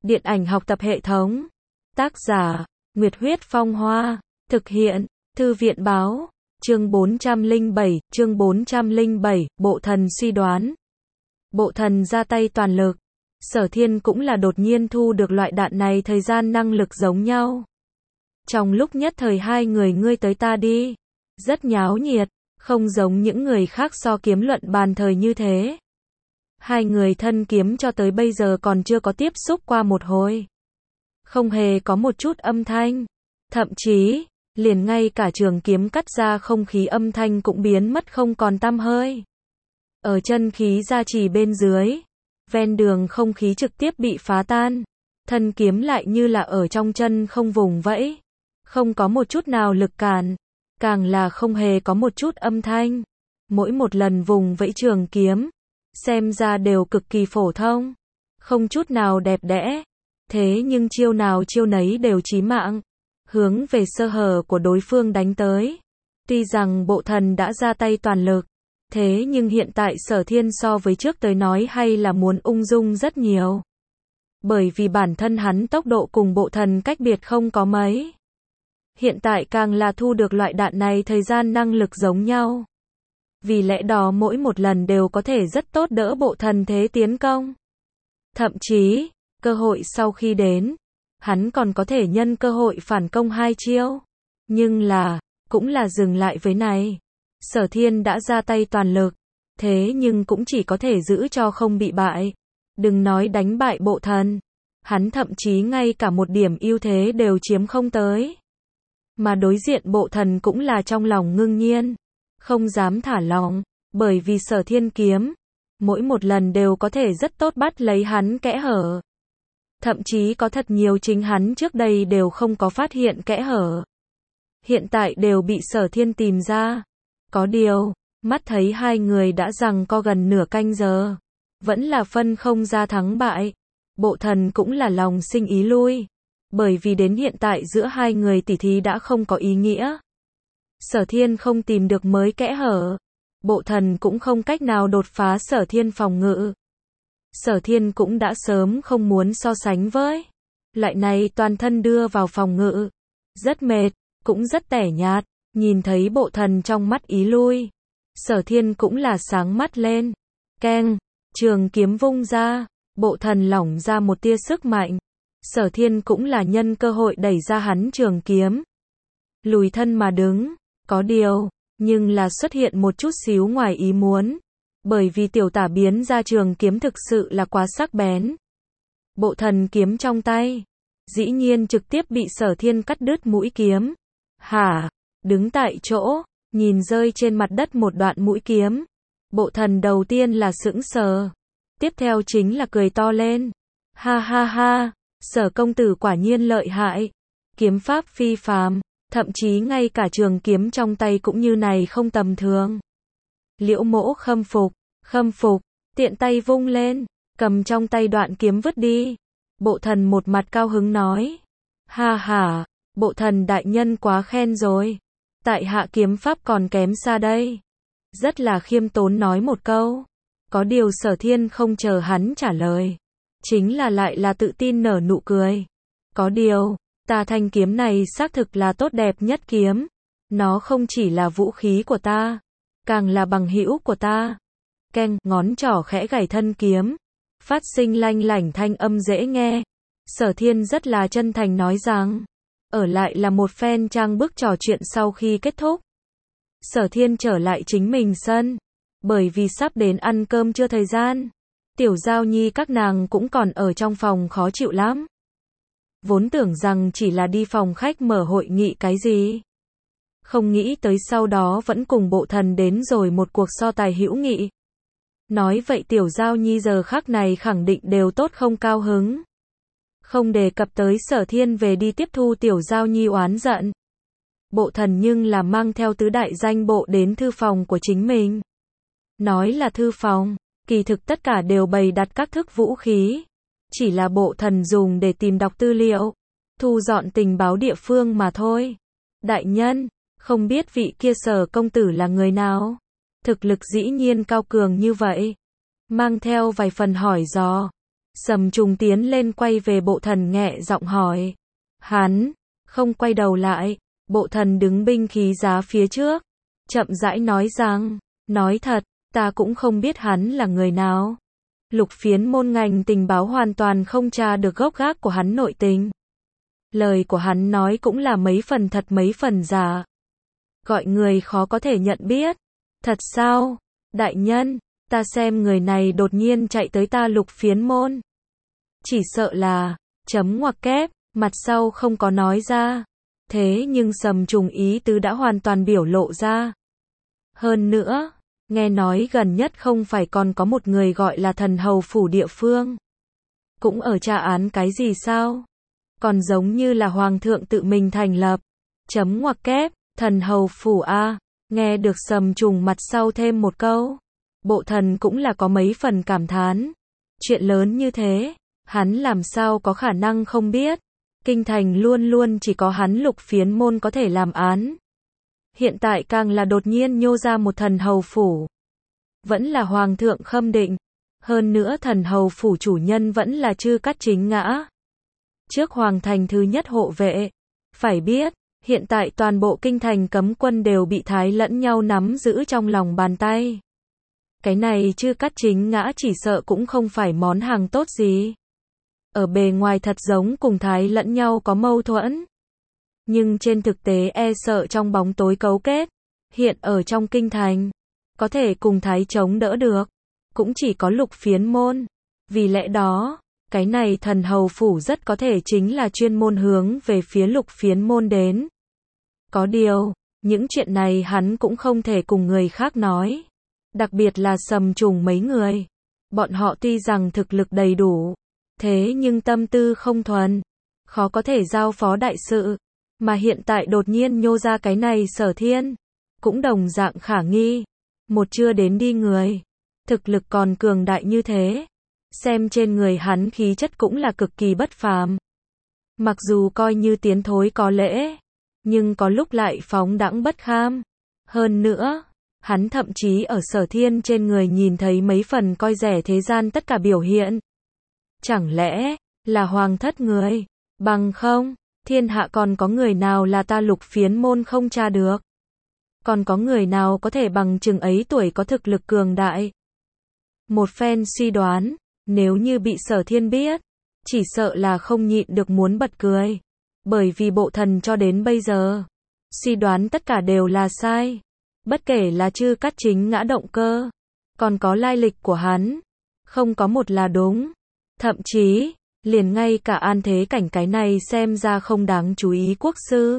Điện ảnh học tập hệ thống. Tác giả, Nguyệt Huyết Phong Hoa. Thực hiện, Thư viện báo. Chương 407, Bộ Thần suy đoán. Bộ Thần ra tay toàn lực. Sở Thiên cũng là đột nhiên thu được loại đạn này, thời gian năng lực giống nhau. Trong lúc nhất thời hai người ngươi tới ta đi. Rất nháo nhiệt, không giống những người khác so kiếm luận bàn thời như thế. Hai người thân kiếm cho tới bây giờ còn chưa có tiếp xúc qua một hồi. Không hề có một chút âm thanh. Thậm chí, liền ngay cả trường kiếm cắt ra không khí âm thanh cũng biến mất không còn tăm hơi. Ở chân khí gia trì bên dưới, ven đường không khí trực tiếp bị phá tan. Thân kiếm lại như là ở trong chân không vùng vẫy. Không có một chút nào lực cản. Càng là không hề có một chút âm thanh. Mỗi một lần vùng vẫy trường kiếm, xem ra đều cực kỳ phổ thông. Không chút nào đẹp đẽ. Thế nhưng chiêu nào chiêu nấy đều chí mạng. Hướng về sơ hở của đối phương đánh tới. Tuy rằng Bộ Thần đã ra tay toàn lực. Thế nhưng hiện tại Sở Thiên so với trước tới nói hay là muốn ung dung rất nhiều. Bởi vì bản thân hắn tốc độ cùng Bộ Thần cách biệt không có mấy. Hiện tại càng là thu được loại đạn này, thời gian năng lực giống nhau. Vì lẽ đó mỗi một lần đều có thể rất tốt đỡ Bộ Thần thế tiến công. Thậm chí, cơ hội sau khi đến, hắn còn có thể nhân cơ hội phản công hai chiêu. Nhưng là, cũng là dừng lại với này. Sở Thiên đã ra tay toàn lực, thế nhưng cũng chỉ có thể giữ cho không bị bại. Đừng nói đánh bại Bộ Thần, hắn thậm chí ngay cả một điểm ưu thế đều chiếm không tới. Mà đối diện Bộ Thần cũng là trong lòng ngưng nhiên, không dám thả lỏng, bởi vì Sở Thiên kiếm, mỗi một lần đều có thể rất tốt bắt lấy hắn kẽ hở. Thậm chí có thật nhiều chính hắn trước đây đều không có phát hiện kẽ hở. Hiện tại đều bị Sở Thiên tìm ra. Có điều, mắt thấy hai người đã giằng co gần nửa canh giờ. Vẫn là phân không ra thắng bại. Bộ Thần cũng là lòng sinh ý lui. Bởi vì đến hiện tại giữa hai người tỉ thí đã không có ý nghĩa. Sở Thiên không tìm được mới kẽ hở. Bộ Thần cũng không cách nào đột phá Sở Thiên phòng ngự. Sở Thiên cũng đã sớm không muốn so sánh với. Lại này toàn thân đưa vào phòng ngự. Rất mệt, cũng rất tẻ nhạt. Nhìn thấy Bộ Thần trong mắt ý lui. Sở Thiên cũng là sáng mắt lên. Keng, trường kiếm vung ra. Bộ Thần lỏng ra một tia sức mạnh. Sở Thiên cũng là nhân cơ hội đẩy ra hắn trường kiếm. Lùi thân mà đứng. Có điều, nhưng là xuất hiện một chút xíu ngoài ý muốn. Bởi vì tiểu tả biến ra trường kiếm thực sự là quá sắc bén. Bộ Thần kiếm trong tay, dĩ nhiên trực tiếp bị Sở Thiên cắt đứt mũi kiếm. Hả? Đứng tại chỗ, nhìn rơi trên mặt đất một đoạn mũi kiếm. Bộ Thần đầu tiên là sững sờ. Tiếp theo chính là cười to lên. Ha ha ha, Sở công tử quả nhiên lợi hại. Kiếm pháp phi phàm, thậm chí ngay cả trường kiếm trong tay cũng như này không tầm thường. Liễu Mỗ khâm phục, tiện tay vung lên, cầm trong tay đoạn kiếm vứt đi. Bộ Thần một mặt cao hứng nói. Ha ha, Bộ Thần đại nhân quá khen rồi. Tại hạ kiếm pháp còn kém xa đây. Rất là khiêm tốn nói một câu. Có điều Sở Thiên không chờ hắn trả lời. Chính là lại là tự tin nở nụ cười. Có điều, ta thanh kiếm này xác thực là tốt đẹp nhất kiếm. Nó không chỉ là vũ khí của ta, càng là bằng hữu của ta. Keng, ngón trỏ khẽ gảy thân kiếm. Phát sinh lanh lảnh thanh âm dễ nghe. Sở Thiên rất là chân thành nói rằng. Ở lại là một phen trang bức trò chuyện sau khi kết thúc. Sở Thiên trở lại chính mình sân. Bởi vì sắp đến ăn cơm trưa thời gian. Tiểu Giao Nhi các nàng cũng còn ở trong phòng khó chịu lắm. Vốn tưởng rằng chỉ là đi phòng khách mở hội nghị cái gì. Không nghĩ tới sau đó vẫn cùng Bộ Thần đến rồi một cuộc so tài hữu nghị. Nói vậy Tiểu Giao Nhi giờ khắc này khẳng định đều tốt không cao hứng. Không đề cập tới Sở Thiên về đi tiếp thu Tiểu Giao Nhi oán giận. Bộ Thần nhưng là mang theo tứ đại danh bộ đến thư phòng của chính mình. Nói là thư phòng, kỳ thực tất cả đều bày đặt các thức vũ khí. Chỉ là Bộ Thần dùng để tìm đọc tư liệu, thu dọn tình báo địa phương mà thôi. Đại nhân, không biết vị kia Sở công tử là người nào? Thực lực dĩ nhiên cao cường như vậy. Mang theo vài phần hỏi dò. Sầm Trùng tiến lên quay về Bộ Thần nhẹ giọng hỏi. Hắn không quay đầu lại. Bộ Thần đứng binh khí giá phía trước, chậm rãi nói rằng, nói thật, ta cũng không biết hắn là người nào. Lục Phiến Môn ngành tình báo hoàn toàn không tra được gốc gác của hắn nội tình. Lời của hắn nói cũng là mấy phần thật mấy phần giả. Gọi người khó có thể nhận biết. Thật sao? Đại nhân, ta xem người này đột nhiên chạy tới ta Lục Phiến Môn. Chỉ sợ là, chấm ngoặc kép, mặt sau không có nói ra. Thế nhưng Sầm Trùng ý tứ đã hoàn toàn biểu lộ ra. Hơn nữa, nghe nói gần nhất không phải còn có một người gọi là Thần Hầu Phủ địa phương. Cũng ở tra án cái gì sao? Còn giống như là Hoàng thượng tự mình thành lập. Chấm ngoặc kép, Thần Hầu Phủ a. Nghe được Sầm Trùng mặt sau thêm một câu. Bộ Thần cũng là có mấy phần cảm thán. Chuyện lớn như thế, hắn làm sao có khả năng không biết. Kinh thành luôn luôn chỉ có hắn Lục Phiến Môn có thể làm án. Hiện tại càng là đột nhiên nhô ra một Thần Hầu Phủ. Vẫn là Hoàng thượng khâm định. Hơn nữa Thần Hầu Phủ chủ nhân vẫn là Chư Cát Chính Ngã. Trước Hoàng thành thứ nhất hộ vệ. Phải biết, hiện tại toàn bộ kinh thành cấm quân đều bị Thái lẫn nhau nắm giữ trong lòng bàn tay. Cái này Chư Cát Chính Ngã chỉ sợ cũng không phải món hàng tốt gì. Ở bề ngoài thật giống cùng Thái lẫn nhau có mâu thuẫn. Nhưng trên thực tế e sợ trong bóng tối cấu kết. Hiện ở trong kinh thành, có thể cùng Thái chống đỡ được. Cũng chỉ có Lục Phiến Môn. Vì lẽ đó, cái này Thần Hầu Phủ rất có thể chính là chuyên môn hướng về phía Lục Phiến Môn đến. Có điều, những chuyện này hắn cũng không thể cùng người khác nói. Đặc biệt là Sầm Trùng mấy người. Bọn họ tuy rằng thực lực đầy đủ. Thế nhưng tâm tư không thuần. Khó có thể giao phó đại sự. Mà hiện tại đột nhiên nhô ra cái này Sở Thiên. Cũng đồng dạng khả nghi. Một chưa đến đi người. Thực lực còn cường đại như thế. Xem trên người hắn khí chất cũng là cực kỳ bất phàm. Mặc dù coi như tiến thối có lễ. Nhưng có lúc lại phóng đãng bất kham. Hơn nữa, hắn thậm chí ở Sở Thiên trên người nhìn thấy mấy phần coi rẻ thế gian tất cả biểu hiện. Chẳng lẽ, là Hoàng thất người? Bằng không, thiên hạ còn có người nào là ta Lục Phiến Môn không tra được? Còn có người nào có thể bằng chừng ấy tuổi có thực lực cường đại? Một phen suy đoán, nếu như bị Sở Thiên biết, chỉ sợ là không nhịn được muốn bật cười. Bởi vì Bộ Thần cho đến bây giờ, suy đoán tất cả đều là sai. Bất kể là Chư Cát Chính Ngã động cơ, còn có lai lịch của hắn, không có một là đúng. Thậm chí, liền ngay cả An Thế Cảnh cái này xem ra không đáng chú ý quốc sư.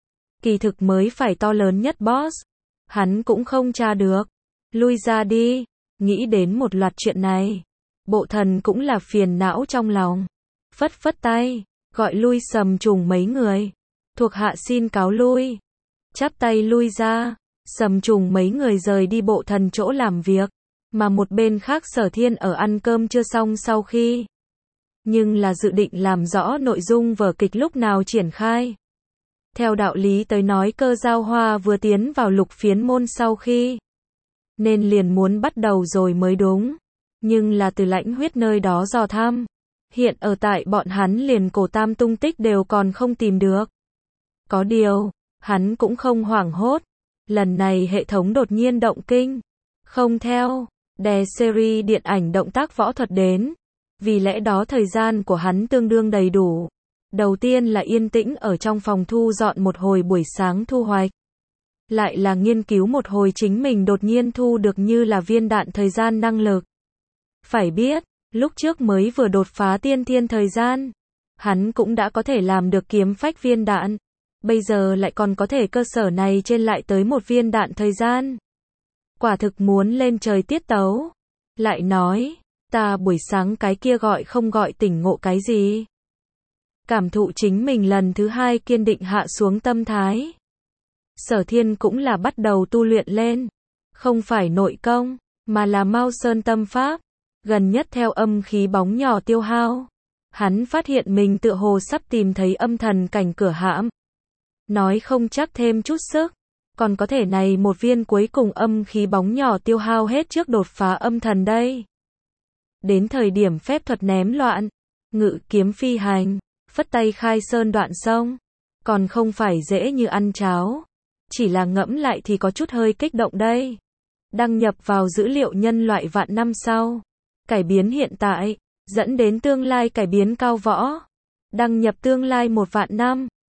Kỳ thực mới phải to lớn nhất boss. Hắn cũng không tra được. Lui ra đi. Nghĩ đến một loạt chuyện này. Bộ Thần cũng là phiền não trong lòng. Phất phất tay. Gọi lui Sầm Trùng mấy người. Thuộc hạ xin cáo lui. Chắp tay lui ra. Sầm Trùng mấy người rời đi Bộ Thần chỗ làm việc. Mà một bên khác Sở Thiên ở ăn cơm chưa xong sau khi. Nhưng là dự định làm rõ nội dung vở kịch lúc nào triển khai. Theo đạo lý tới nói Cơ Giao Hoa vừa tiến vào Lục Phiến Môn sau khi. Nên liền muốn bắt đầu rồi mới đúng. Nhưng là từ Lãnh Huyết nơi đó dò thăm. Hiện ở tại bọn hắn liền Cổ Tam tung tích đều còn không tìm được. Có điều, hắn cũng không hoảng hốt. Lần này hệ thống đột nhiên động kinh. Không theo, đè series điện ảnh động tác võ thuật đến. Vì lẽ đó thời gian của hắn tương đương đầy đủ. Đầu tiên là yên tĩnh ở trong phòng thu dọn một hồi buổi sáng thu hoạch. Lại là nghiên cứu một hồi chính mình đột nhiên thu được như là viên đạn thời gian năng lực. Phải biết, lúc trước mới vừa đột phá tiên thiên thời gian. Hắn cũng đã có thể làm được kiếm phách viên đạn. Bây giờ lại còn có thể cơ sở này trên lại tới một viên đạn thời gian. Quả thực muốn lên trời tiết tấu. Lại nói, ta buổi sáng cái kia gọi không gọi tỉnh ngộ cái gì. Cảm thụ chính mình lần thứ hai kiên định hạ xuống tâm thái. Sở Thiên cũng là bắt đầu tu luyện lên. Không phải nội công, mà là Mao Sơn tâm pháp. Gần nhất theo âm khí bóng nhỏ tiêu hao. Hắn phát hiện mình tựa hồ sắp tìm thấy âm thần cảnh cửa hãm. Nói không chắc thêm chút sức. Còn có thể này một viên cuối cùng âm khí bóng nhỏ tiêu hao hết trước đột phá âm thần đây. Đến thời điểm phép thuật ném loạn, ngự kiếm phi hành, phất tay khai sơn đoạn sông, còn không phải dễ như ăn cháo. Chỉ là ngẫm lại thì có chút hơi kích động đây. Đăng nhập vào dữ liệu nhân loại vạn năm sau. Cải biến hiện tại, dẫn đến tương lai cải biến cao võ. Đăng nhập tương lai 1 vạn năm.